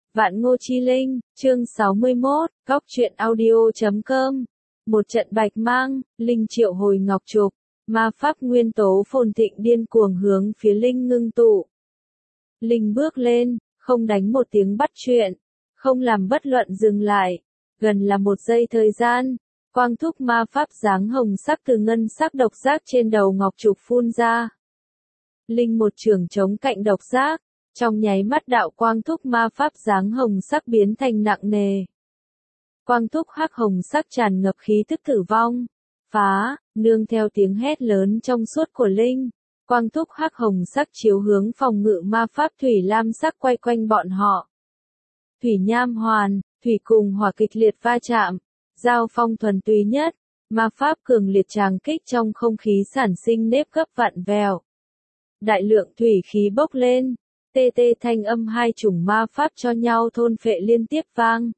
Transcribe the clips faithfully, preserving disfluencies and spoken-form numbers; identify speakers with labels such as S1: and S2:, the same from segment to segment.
S1: Vạn Ngô Chi Linh, chương sáu mươi mốt, góc truyện audio chấm com. Một trận bạch mang, Linh triệu hồi ngọc trục, ma pháp nguyên tố phồn thịnh điên cuồng hướng phía Linh ngưng tụ. Linh bước lên, không đánh một tiếng bắt chuyện, không làm bất luận dừng lại, gần là một giây thời gian, quang thúc ma pháp dáng hồng sắc từ ngân sắc độc giác trên đầu ngọc trục phun ra. Linh một trường chống cạnh độc giác, trong nháy mắt đạo quang thúc ma pháp dáng hồng sắc biến thành nặng nề. Quang thúc hắc hồng sắc tràn ngập khí thức tử vong, phá, nương theo tiếng hét lớn trong suốt của Linh. Quang thúc hắc hồng sắc chiếu hướng phòng ngự ma pháp thủy lam sắc quay quanh bọn họ. Thủy nham hoàn, thủy cùng hỏa kịch liệt va chạm, giao phong thuần túy nhất, ma pháp cường liệt tràng kích trong không khí sản sinh nếp gấp vặn vẹo. Đại lượng thủy khí bốc lên, tê tê thanh âm hai chủng ma pháp cho nhau thôn phệ liên tiếp vang.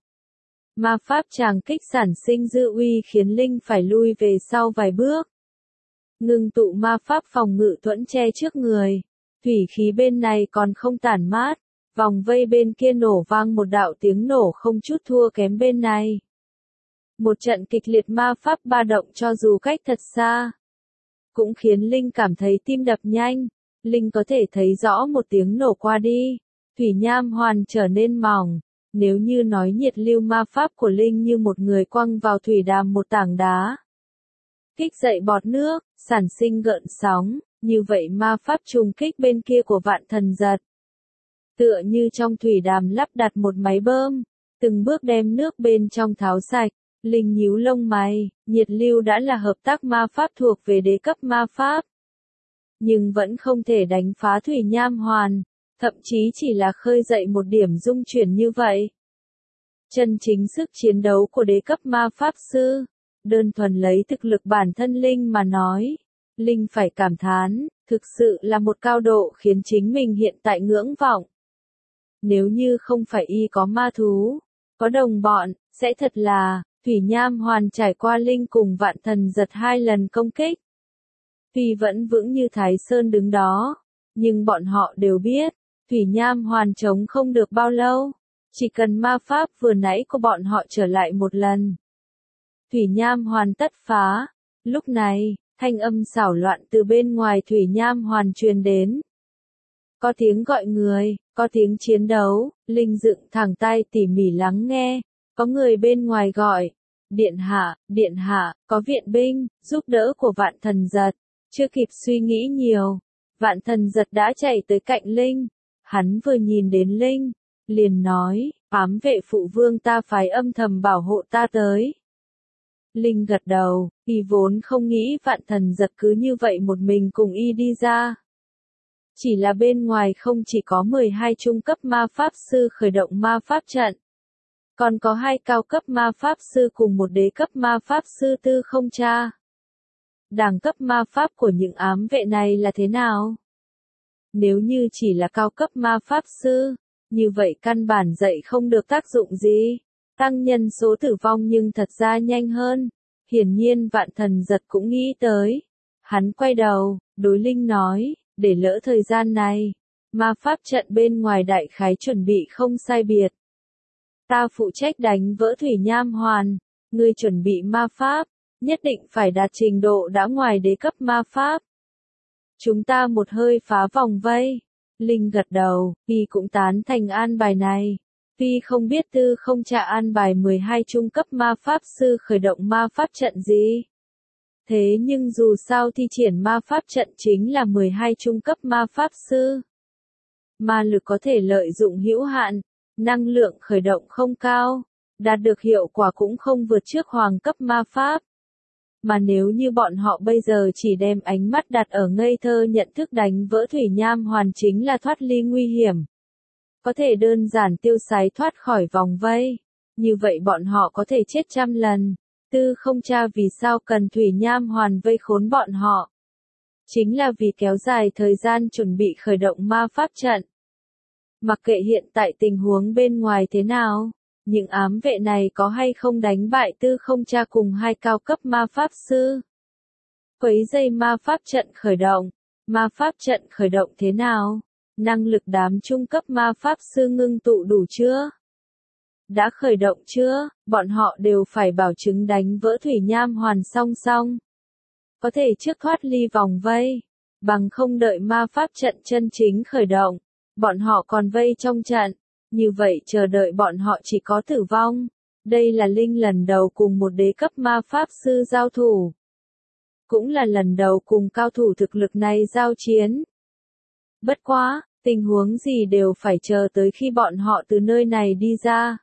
S1: Ma pháp tràng kích sản sinh dư uy khiến Linh phải lui về sau vài bước. Ngưng tụ ma pháp phòng ngự thuẫn che trước người, thủy khí bên này còn không tản mát, vòng vây bên kia nổ vang một đạo tiếng nổ không chút thua kém bên này. Một trận kịch liệt ma pháp ba động cho dù cách thật xa, cũng khiến Linh cảm thấy tim đập nhanh. Linh có thể thấy rõ một tiếng nổ qua đi, thủy nham hoàn trở nên mỏng. Nếu như nói nhiệt lưu ma pháp của Linh như một người quăng vào thủy đàm một tảng đá, kích dậy bọt nước, sản sinh gợn sóng, như vậy ma pháp trùng kích bên kia của vạn thần giật. Tựa như trong thủy đàm lắp đặt một máy bơm, từng bước đem nước bên trong tháo sạch. Linh nhíu lông mày, nhiệt lưu đã là hợp tác ma pháp thuộc về đế cấp ma pháp, nhưng vẫn không thể đánh phá thủy nham hoàn, thậm chí chỉ là khơi dậy một điểm dung chuyển như vậy. Chân chính sức chiến đấu của đế cấp ma pháp sư, đơn thuần lấy thực lực bản thân Linh mà nói, Linh phải cảm thán, thực sự là một cao độ khiến chính mình hiện tại ngưỡng vọng. Nếu như không phải y có ma thú, có đồng bọn, sẽ thật là, thủy nham hoàn trải qua Linh cùng vạn thần giật hai lần công kích. Tuy vẫn vững như Thái Sơn đứng đó, nhưng bọn họ đều biết, thủy nham hoàn chống không được bao lâu, chỉ cần ma pháp vừa nãy của bọn họ trở lại một lần. Thủy nham hoàn tất phá, lúc này, thanh âm xảo loạn từ bên ngoài thủy nham hoàn truyền đến. Có tiếng gọi người, có tiếng chiến đấu, Linh dựng thẳng tay tỉ mỉ lắng nghe, có người bên ngoài gọi, điện hạ, điện hạ, có viện binh, giúp đỡ của vạn thần giật. Chưa kịp suy nghĩ nhiều, vạn thần giật đã chạy tới cạnh Linh. Hắn vừa nhìn đến Linh, liền nói, ám vệ phụ vương ta phái âm thầm bảo hộ ta tới. Linh gật đầu, y vốn không nghĩ vạn thần giật cứ như vậy một mình cùng y đi ra. Chỉ là bên ngoài không chỉ có mười hai trung cấp ma pháp sư khởi động ma pháp trận, còn có hai cao cấp ma pháp sư cùng một đế cấp ma pháp sư tư không tra. Đẳng cấp ma pháp của những ám vệ này là thế nào? Nếu như chỉ là cao cấp ma pháp sư, như vậy căn bản dạy không được tác dụng gì, tăng nhân số tử vong nhưng thật ra nhanh hơn. Hiển nhiên vạn thần giật cũng nghĩ tới. Hắn quay đầu, đối Linh nói, để lỡ thời gian này, ma pháp trận bên ngoài đại khái chuẩn bị không sai biệt. Ta phụ trách đánh vỡ thủy nham hoàn, ngươi chuẩn bị ma pháp. Nhất định phải đạt trình độ đã ngoài đế cấp ma pháp. Chúng ta một hơi phá vòng vây. Linh gật đầu, y cũng tán thành an bài này. Tuy không biết tư không trả an bài mười hai trung cấp ma pháp sư khởi động ma pháp trận gì. Thế nhưng dù sao thi triển ma pháp trận chính là mười hai trung cấp ma pháp sư. Ma lực có thể lợi dụng hữu hạn, năng lượng khởi động không cao, đạt được hiệu quả cũng không vượt trước hoàng cấp ma pháp. Mà nếu như bọn họ bây giờ chỉ đem ánh mắt đặt ở ngây thơ nhận thức đánh vỡ thủy nham hoàn chính là thoát ly nguy hiểm. Có thể đơn giản tiêu sái thoát khỏi vòng vây. Như vậy bọn họ có thể chết trăm lần. Tư không tra vì sao cần thủy nham hoàn vây khốn bọn họ. Chính là vì kéo dài thời gian chuẩn bị khởi động ma pháp trận. Mặc kệ hiện tại tình huống bên ngoài thế nào. Những ám vệ này có hay không đánh bại tư không tra cùng hai cao cấp ma pháp sư? Quấy dây ma pháp trận khởi động. Ma pháp trận khởi động thế nào? Năng lực đám trung cấp ma pháp sư ngưng tụ đủ chưa? Đã khởi động chưa? Bọn họ đều phải bảo chứng đánh vỡ thủy nham hoàn song song. Có thể trước thoát ly vòng vây. Bằng không đợi ma pháp trận chân chính khởi động. Bọn họ còn vây trong trận. Như vậy chờ đợi bọn họ chỉ có tử vong. Đây là Linh lần đầu cùng một đế cấp ma pháp sư giao thủ. Cũng là lần đầu cùng cao thủ thực lực này giao chiến. Bất quá, tình huống gì đều phải chờ tới khi bọn họ từ nơi này đi ra.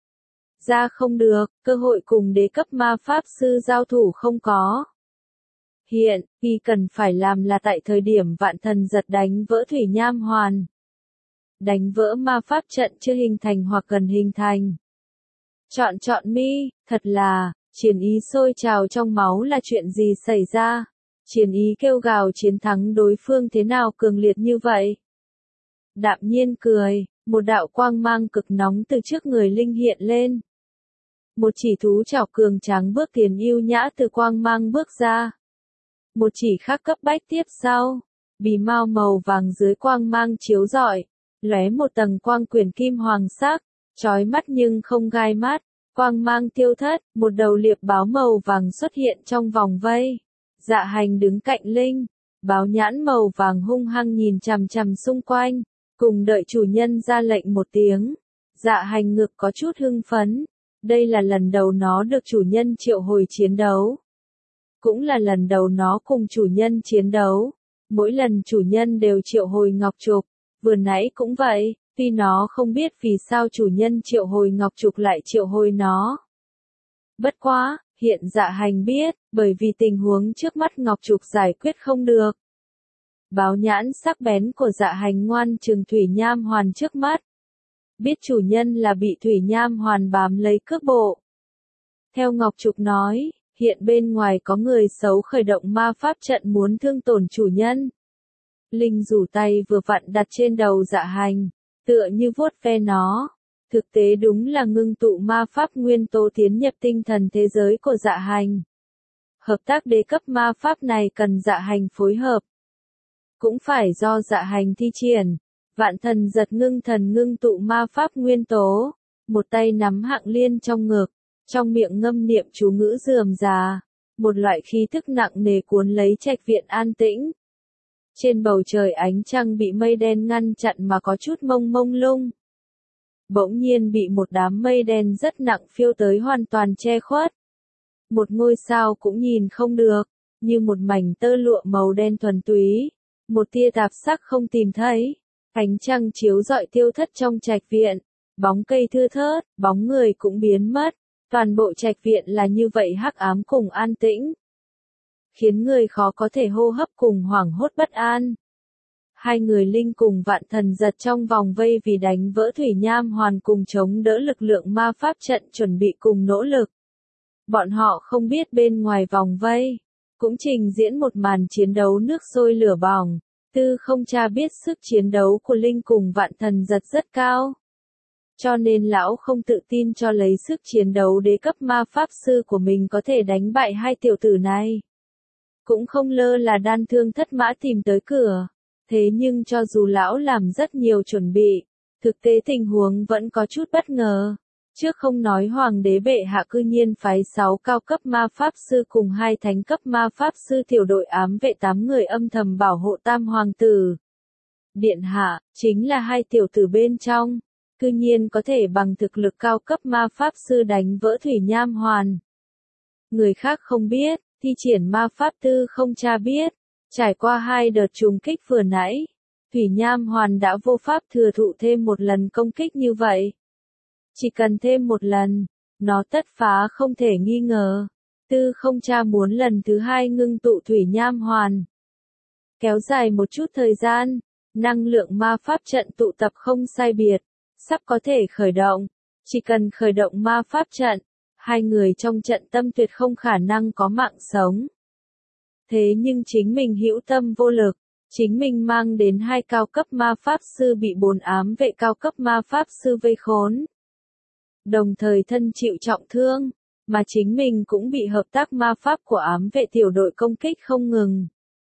S1: Ra không được, cơ hội cùng đế cấp ma pháp sư giao thủ không có. Hiện, y cần phải làm là tại thời điểm vạn thần giật đánh vỡ thủy nham hoàn. Đánh vỡ ma pháp trận chưa hình thành hoặc cần hình thành. Chọn chọn mi, thật là, chiến ý sôi trào trong máu là chuyện gì xảy ra? Chiến ý kêu gào chiến thắng đối phương thế nào cường liệt như vậy? Đạm nhiên cười, một đạo quang mang cực nóng từ trước người Linh hiện lên. Một chỉ thú chảo cường tráng bước tiền yêu nhã từ quang mang bước ra. Một chỉ khác cấp bách tiếp sau, bì mao màu vàng dưới quang mang chiếu rọi, lóe một tầng quang quyển kim hoàng sắc, chói mắt nhưng không gai mắt, quang mang tiêu thất, một đầu liệp báo màu vàng xuất hiện trong vòng vây. Dạ Hành đứng cạnh Linh, báo nhãn màu vàng hung hăng nhìn chằm chằm xung quanh, cùng đợi chủ nhân ra lệnh một tiếng. Dạ Hành ngực có chút hưng phấn, đây là lần đầu nó được chủ nhân triệu hồi chiến đấu. Cũng là lần đầu nó cùng chủ nhân chiến đấu. Mỗi lần chủ nhân đều triệu hồi Ngọc Trục, vừa nãy cũng vậy, tuy nó không biết vì sao chủ nhân triệu hồi Ngọc Trục lại triệu hồi nó. Bất quá, hiện Dạ Hành biết, bởi vì tình huống trước mắt Ngọc Trục giải quyết không được. Báo nhãn sắc bén của Dạ Hành ngoan trừng thủy nham hoàn trước mắt. Biết chủ nhân là bị thủy nham hoàn bám lấy cước bộ. Theo Ngọc Trục nói, hiện bên ngoài có người xấu khởi động ma pháp trận muốn thương tổn chủ nhân. Linh rủ tay vừa vặn đặt trên đầu Dạ Hành, tựa như vuốt ve nó. Thực tế đúng là ngưng tụ ma pháp nguyên tố tiến nhập tinh thần thế giới của Dạ Hành. Hợp tác đế cấp ma pháp này cần Dạ Hành phối hợp. Cũng phải do Dạ Hành thi triển. Vạn thần giật ngưng thần ngưng tụ ma pháp nguyên tố. Một tay nắm hạng liên trong ngực. Trong miệng ngâm niệm chú ngữ rườm rà. Một loại khí thức nặng nề cuốn lấy trạch viện an tĩnh. Trên bầu trời ánh trăng bị mây đen ngăn chặn mà có chút mông mông lung. Bỗng nhiên bị một đám mây đen rất nặng phiêu tới hoàn toàn che khuất. Một ngôi sao cũng nhìn không được, như một mảnh tơ lụa màu đen thuần túy. Một tia tạp sắc không tìm thấy. Ánh trăng chiếu rọi tiêu thất trong trạch viện. Bóng cây thưa thớt, bóng người cũng biến mất. Toàn bộ trạch viện là như vậy hắc ám cùng an tĩnh. Khiến người khó có thể hô hấp cùng hoảng hốt bất an. Hai người Linh cùng vạn thần giật trong vòng vây vì đánh vỡ thủy nham hoàn cùng chống đỡ lực lượng ma pháp trận chuẩn bị cùng nỗ lực. Bọn họ không biết bên ngoài vòng vây, cũng trình diễn một màn chiến đấu nước sôi lửa bỏng. Tư không cha biết sức chiến đấu của Linh cùng vạn thần giật rất cao. Cho nên lão không tự tin cho lấy sức chiến đấu đế cấp ma pháp sư của mình có thể đánh bại hai tiểu tử này. Cũng không lơ là đan thương thất mã tìm tới cửa. Thế nhưng cho dù lão làm rất nhiều chuẩn bị, thực tế tình huống vẫn có chút bất ngờ. Trước không nói hoàng đế bệ hạ cư nhiên phái sáu cao cấp ma pháp sư cùng hai thánh cấp ma pháp sư tiểu đội ám vệ tám người âm thầm bảo hộ tam hoàng tử. Điện hạ, chính là hai tiểu tử bên trong, cư nhiên có thể bằng thực lực cao cấp ma pháp sư đánh vỡ thủy nham hoàn. Người khác không biết, thi triển ma pháp tư không cha biết. Trải qua hai đợt trùng kích vừa nãy, thủy nham hoàn đã vô pháp thừa thụ thêm một lần công kích như vậy. Chỉ cần thêm một lần, nó tất phá không thể nghi ngờ. Tư không cha muốn lần thứ hai ngưng tụ thủy nham hoàn. Kéo dài một chút thời gian, năng lượng ma pháp trận tụ tập không sai biệt, sắp có thể khởi động. Chỉ cần khởi động ma pháp trận, hai người trong trận tâm tuyệt không khả năng có mạng sống. Thế nhưng chính mình hữu tâm vô lực, chính mình mang đến hai cao cấp ma pháp sư bị bốn ám vệ cao cấp ma pháp sư vây khốn. Đồng thời thân chịu trọng thương, mà chính mình cũng bị hợp tác ma pháp của ám vệ tiểu đội công kích không ngừng.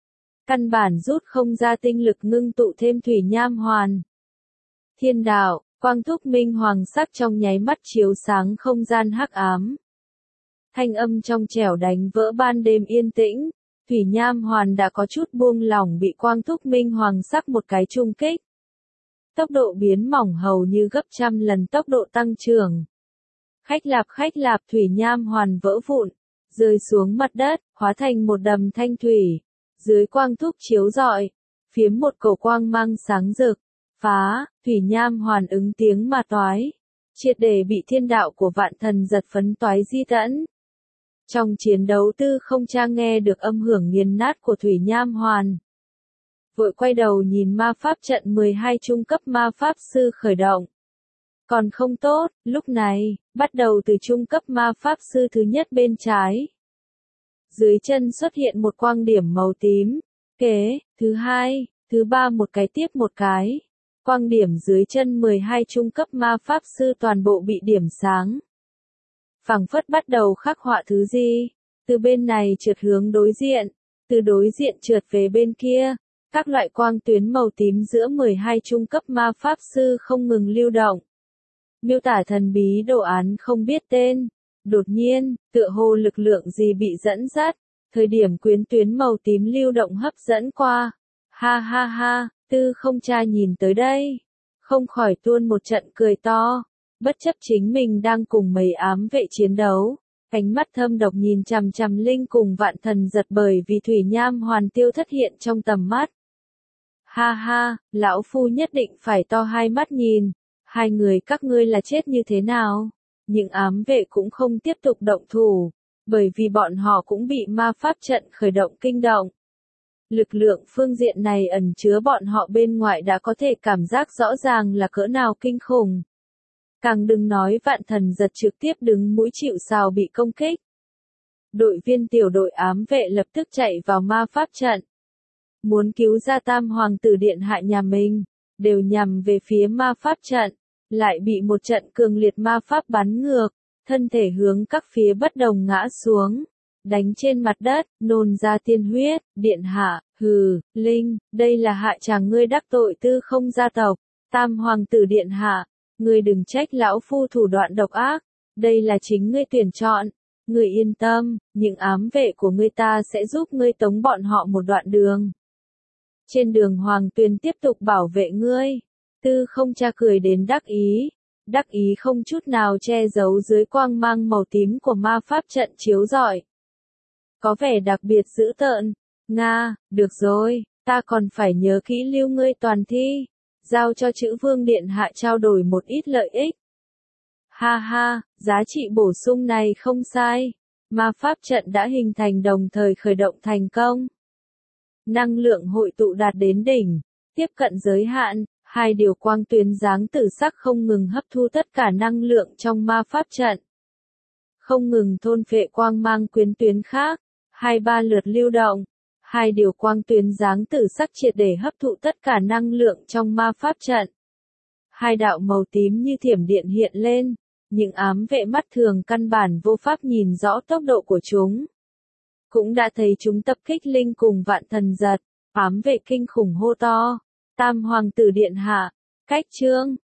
S1: Căn bản rút không ra tinh lực ngưng tụ thêm thủy nham hoàn. Thiên đạo, Quang thúc minh hoàng sắc trong nháy mắt chiếu sáng không gian hắc ám. Thanh âm trong trẻo đánh vỡ ban đêm yên tĩnh, Thủy Nham Hoàn đã có chút buông lỏng bị quang thúc minh hoàng sắc một cái trung kích. Tốc độ biến mỏng hầu như gấp trăm lần tốc độ tăng trưởng. Khách lạp khách lạp Thủy Nham Hoàn vỡ vụn, rơi xuống mặt đất, hóa thành một đầm thanh thủy. Dưới quang thúc chiếu rọi, phiếm một cổ quang mang sáng rực, phá, Thủy Nham Hoàn ứng tiếng mà toái. Triệt để bị thiên đạo của vạn thần giật phấn toái di tẫn. Trong chiến đấu tư không cha nghe được âm hưởng nghiền nát của Thủy Nham Hoàn. Vội quay đầu nhìn ma pháp trận mười hai trung cấp ma pháp sư khởi động. Còn không tốt, lúc này, bắt đầu từ trung cấp ma pháp sư thứ nhất bên trái. Dưới chân xuất hiện một quang điểm màu tím, kế, thứ hai, thứ ba một cái tiếp một cái. Quang điểm dưới chân mười hai trung cấp ma pháp sư toàn bộ bị điểm sáng. Phảng phất bắt đầu khắc họa thứ gì, từ bên này trượt hướng đối diện, từ đối diện trượt về bên kia. Các loại quang tuyến màu tím giữa mười hai trung cấp ma pháp sư không ngừng lưu động. Miêu tả thần bí đồ án không biết tên. Đột nhiên, tựa hồ lực lượng gì bị dẫn dắt. Thời điểm quyến tuyến màu tím lưu động hấp dẫn qua. Ha ha ha, tư không cha nhìn tới đây. Không khỏi tuôn một trận cười to. Bất chấp chính mình đang cùng mấy ám vệ chiến đấu. Ánh mắt thâm độc nhìn chằm chằm Linh cùng vạn thần giật bởi vì Thủy Nham Hoàn tiêu thất hiện trong tầm mắt. Ha ha, lão phu nhất định phải to hai mắt nhìn. Hai người các ngươi là chết như thế nào? Những ám vệ cũng không tiếp tục động thủ, bởi vì bọn họ cũng bị ma pháp trận khởi động kinh động. Lực lượng phương diện này ẩn chứa bọn họ bên ngoài đã có thể cảm giác rõ ràng là cỡ nào kinh khủng. Càng đừng nói vạn thần giật trực tiếp đứng mũi chịu sào bị công kích. Đội viên tiểu đội ám vệ lập tức chạy vào ma pháp trận. Muốn cứu ra tam hoàng tử điện hạ nhà mình, đều nhằm về phía ma pháp trận, lại bị một trận cường liệt ma pháp bắn ngược, thân thể hướng các phía bất đồng ngã xuống, đánh trên mặt đất, nôn ra tiên huyết, điện hạ, hừ, Linh, đây là hạ chàng ngươi đắc tội tư không gia tộc, tam hoàng tử điện hạ, ngươi đừng trách lão phu thủ đoạn độc ác, đây là chính ngươi tuyển chọn, ngươi yên tâm, những ám vệ của ngươi ta sẽ giúp ngươi tống bọn họ một đoạn đường. Trên đường Hoàng Tuyền tiếp tục bảo vệ ngươi. Tư không cha cười đến đắc ý. Đắc ý không chút nào che giấu dưới quang mang màu tím của ma pháp trận chiếu rọi. Có vẻ đặc biệt dữ tợn. Nga, được rồi, ta còn phải nhớ kỹ lưu ngươi toàn thi. Giao cho chữ vương điện hạ trao đổi một ít lợi ích. Ha ha, giá trị bổ sung này không sai. Ma pháp trận đã hình thành đồng thời khởi động thành công. Năng lượng hội tụ đạt đến đỉnh, tiếp cận giới hạn, hai điều quang tuyến dáng tử sắc không ngừng hấp thu tất cả năng lượng trong ma pháp trận. Không ngừng thôn phệ quang mang quyến tuyến khác, hai ba lượt lưu động, hai điều quang tuyến dáng tử sắc triệt để hấp thụ tất cả năng lượng trong ma pháp trận. Hai đạo màu tím như thiểm điện hiện lên, những ám vệ mắt thường căn bản vô pháp nhìn rõ tốc độ của chúng. Cũng đã thấy chúng tập kích Linh cùng vạn thần giật, ám vệ kinh khủng hô to, tam hoàng tử điện hạ, cách trương,